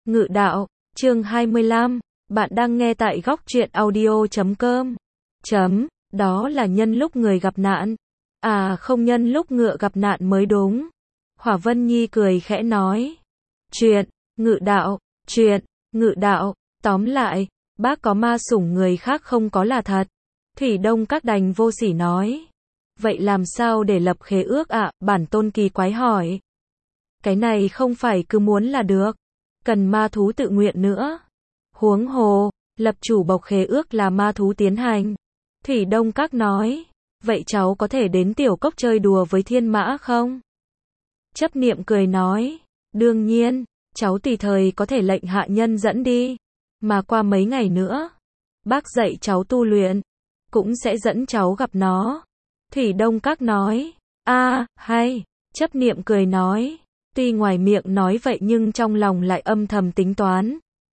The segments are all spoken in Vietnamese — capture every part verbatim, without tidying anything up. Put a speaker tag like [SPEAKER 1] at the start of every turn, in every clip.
[SPEAKER 1] Ngự đạo, chương hai mươi lăm, bạn đang nghe tại góc truyện audio chấm com. Chấm, đó là nhân lúc người gặp nạn. À không, nhân lúc ngựa gặp nạn mới đúng. Hỏa Vân Nhi cười khẽ nói. Chuyện, ngự đạo, chuyện, ngự đạo, tóm lại, bác có ma sủng người khác không có là thật. Thủy Đông Các đành vô sỉ nói. Vậy làm sao để lập khế ước ạ? À? Bản tôn kỳ quái hỏi. Cái này không phải cứ muốn là được. Cần ma thú tự nguyện nữa. Huống hồ, lập chủ bộc khế ước là ma thú tiến hành. Thủy Đông Các nói. Vậy cháu có thể đến tiểu cốc chơi đùa với thiên mã không? Chấp niệm cười nói. Đương nhiên, cháu tùy thời có thể lệnh hạ nhân dẫn đi. Mà qua mấy ngày nữa, bác dạy cháu tu luyện, cũng sẽ dẫn cháu gặp nó. Thủy Đông Các nói. A, à, hay. Chấp niệm cười nói. Tuy ngoài miệng nói vậy nhưng trong lòng lại âm thầm tính toán.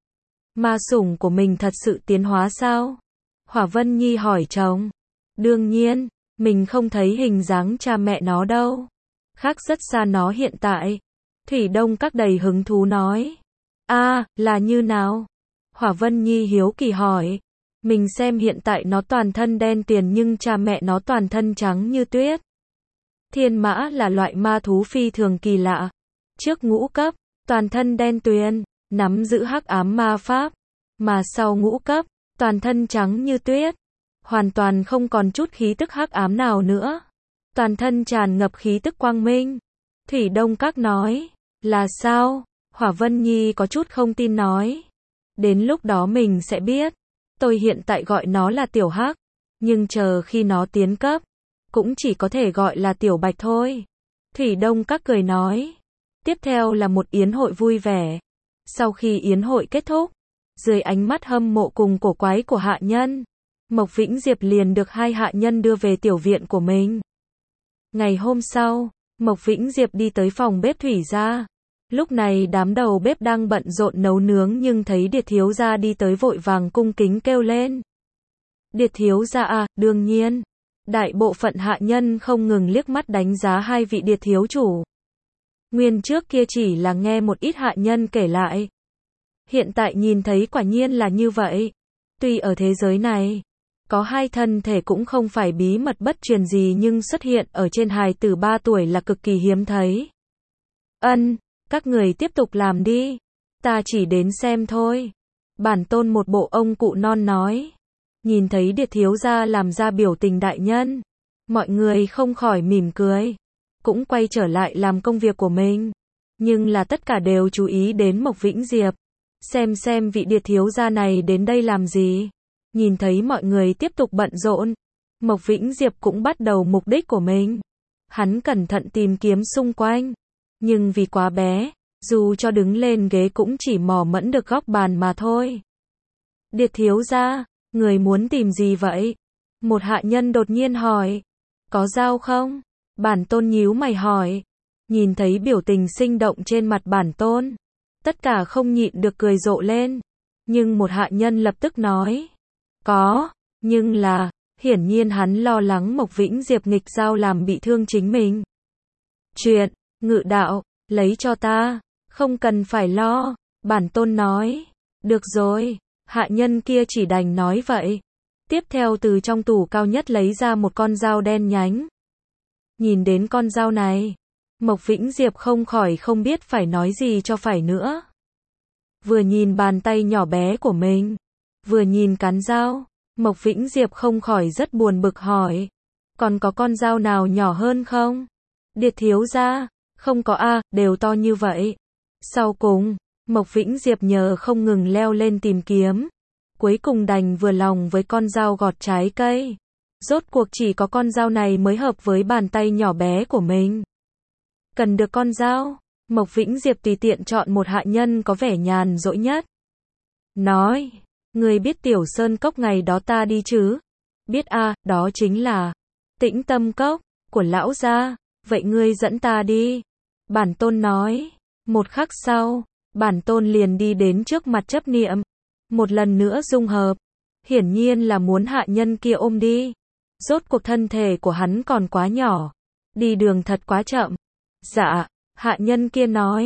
[SPEAKER 1] Ma sủng của mình thật sự tiến hóa sao? Hỏa Vân Nhi hỏi chồng. Đương nhiên, mình không thấy hình dáng cha mẹ nó đâu. Khác rất xa nó hiện tại. Thủy Đông Các đầy hứng thú nói. A, à, là như nào? Hỏa Vân Nhi hiếu kỳ hỏi. Mình xem hiện tại nó toàn thân đen tuyền nhưng cha mẹ nó toàn thân trắng như tuyết. Thiên mã là loại ma thú phi thường kỳ lạ. Trước ngũ cấp, toàn thân đen tuyền, nắm giữ hắc ám ma pháp. Mà sau ngũ cấp, toàn thân trắng như tuyết. Hoàn toàn không còn chút khí tức hắc ám nào nữa. Toàn thân tràn ngập khí tức quang minh. Thủy Đông Các nói. Là sao? Hỏa Vân Nhi có chút không tin nói. Đến lúc đó mình sẽ biết. Tôi hiện tại gọi nó là tiểu hắc. Nhưng chờ khi nó tiến cấp, cũng chỉ có thể gọi là tiểu bạch thôi. Thủy Đông Các cười nói. Tiếp theo là một yến hội vui vẻ. Sau khi yến hội kết thúc, dưới ánh mắt hâm mộ cùng cổ quái của hạ nhân, Mộc Vĩnh Diệp liền được hai hạ nhân đưa về tiểu viện của mình. Ngày hôm sau, Mộc Vĩnh Diệp đi tới phòng bếp Thủy gia. Lúc này đám đầu bếp đang bận rộn nấu nướng nhưng thấy Điệt thiếu gia đi tới vội vàng cung kính kêu lên. Điệt thiếu gia à, đương nhiên. Đại bộ phận hạ nhân không ngừng liếc mắt đánh giá hai vị Điệt thiếu chủ. Nguyên trước kia chỉ là nghe một ít hạ nhân kể lại. Hiện tại nhìn thấy quả nhiên là như vậy. Tuy ở thế giới này, có hai thân thể cũng không phải bí mật bất truyền gì nhưng xuất hiện ở trên hài tử ba tuổi là cực kỳ hiếm thấy. Ân, các người tiếp tục làm đi. Ta chỉ đến xem thôi. Bản tôn một bộ ông cụ non nói. Nhìn thấy Điệt thiếu gia làm ra biểu tình đại nhân. Mọi người không khỏi mỉm cười. Cũng quay trở lại làm công việc của mình. Nhưng là tất cả đều chú ý đến Mộc Vĩnh Diệp. Xem xem vị Điệt thiếu gia này đến đây làm gì. Nhìn thấy mọi người tiếp tục bận rộn. Mộc Vĩnh Diệp cũng bắt đầu mục đích của mình. Hắn cẩn thận tìm kiếm xung quanh. Nhưng vì quá bé, dù cho đứng lên ghế cũng chỉ mò mẫm được góc bàn mà thôi. Điệt thiếu gia, người muốn tìm gì vậy? Một hạ nhân đột nhiên hỏi. Có dao không? Bản tôn nhíu mày hỏi. Nhìn thấy biểu tình sinh động trên mặt bản tôn, tất cả không nhịn được cười rộ lên. Nhưng một hạ nhân lập tức nói. Có, nhưng là, hiển nhiên hắn lo lắng Mộc Vĩnh Diệp nghịch dao làm bị thương chính mình. Chuyện, ngự đạo, lấy cho ta, không cần phải lo, bản tôn nói. Được rồi, hạ nhân kia chỉ đành nói vậy. Tiếp theo từ trong tủ cao nhất lấy ra một con dao đen nhánh. Nhìn đến con dao này, Mộc Vĩnh Diệp không khỏi không biết phải nói gì cho phải nữa. Vừa nhìn bàn tay nhỏ bé của mình, vừa nhìn cán dao, Mộc Vĩnh Diệp không khỏi rất buồn bực hỏi. Còn có con dao nào nhỏ hơn không? Điệt thiếu gia, không có a, à, đều to như vậy. Sau cùng, Mộc Vĩnh Diệp nhờ không ngừng leo lên tìm kiếm. Cuối cùng đành vừa lòng với con dao gọt trái cây. Rốt cuộc chỉ có con dao này mới hợp với bàn tay nhỏ bé của mình. Cần được con dao, Mộc Vĩnh Diệp tùy tiện chọn một hạ nhân có vẻ nhàn rỗi nhất. Nói, người biết Tiểu Sơn Cốc ngày đó ta đi chứ? Biết a, à, đó chính là Tĩnh Tâm Cốc của lão gia, vậy ngươi dẫn ta đi. Bản tôn nói, một khắc sau, bản tôn liền đi đến trước mặt chấp niệm. Một lần nữa dung hợp, hiển nhiên là muốn hạ nhân kia ôm đi. Rốt cuộc thân thể của hắn còn quá nhỏ, đi đường thật quá chậm. Dạ, hạ nhân kia nói,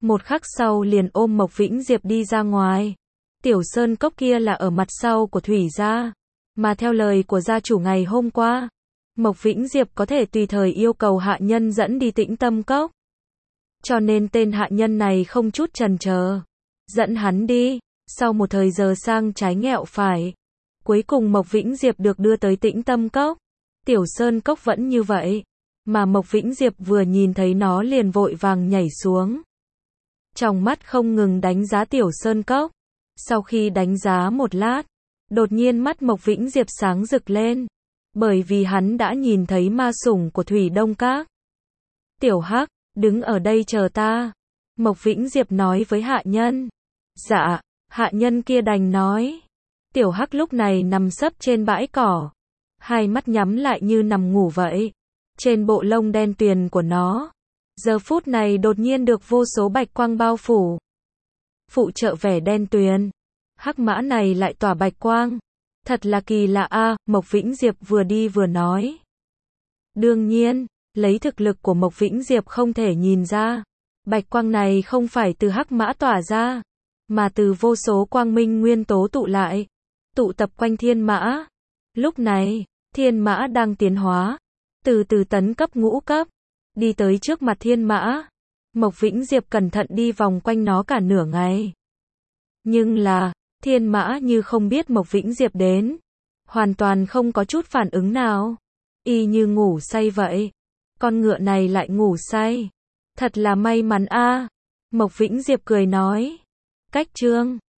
[SPEAKER 1] Một khắc sau liền ôm Mộc Vĩnh Diệp đi ra ngoài. Tiểu sơn cốc kia là ở mặt sau của Thủy gia, mà theo lời của gia chủ ngày hôm qua, Mộc Vĩnh Diệp có thể tùy thời yêu cầu hạ nhân dẫn đi Tĩnh Tâm Cốc. Cho nên tên hạ nhân này không chút chần chờ, dẫn hắn đi. Sau một thời giờ sang trái nghẹo phải, cuối cùng Mộc Vĩnh Diệp được đưa tới Tĩnh Tâm Cốc. Tiểu sơn cốc vẫn như vậy, mà Mộc Vĩnh Diệp vừa nhìn thấy nó liền vội vàng nhảy xuống. Trong mắt không ngừng đánh giá Tiểu sơn cốc. Sau khi đánh giá một lát, đột nhiên mắt Mộc Vĩnh Diệp sáng rực lên, bởi vì hắn đã nhìn thấy ma sủng của Thủy Đông Các. Tiểu Hắc, đứng ở đây chờ ta. Mộc Vĩnh Diệp nói với hạ nhân. Dạ, hạ nhân kia đành nói. Tiểu Hắc lúc này nằm sấp trên bãi cỏ, hai mắt nhắm lại như nằm ngủ vậy. Trên bộ lông đen tuyền của nó, giờ phút này đột nhiên được vô số bạch quang bao phủ. Phụ trợ vẻ đen tuyền, hắc mã này lại tỏa bạch quang. Thật là kỳ lạ a, Mộc Vĩnh Diệp vừa đi vừa nói. Đương nhiên, lấy thực lực của Mộc Vĩnh Diệp không thể nhìn ra, bạch quang này không phải từ hắc mã tỏa ra, mà từ vô số quang minh nguyên tố tụ lại, tụ tập quanh thiên mã. Lúc này, thiên mã đang tiến hóa, từ từ tấn cấp ngũ cấp, đi tới trước mặt thiên mã. Mộc Vĩnh Diệp cẩn thận đi vòng quanh nó cả nửa ngày. Nhưng là, thiên mã như không biết Mộc Vĩnh Diệp đến, hoàn toàn không có chút phản ứng nào, y như ngủ say vậy. Con ngựa này lại ngủ say, thật là may mắn a. Mộc Vĩnh Diệp cười nói. Cách chương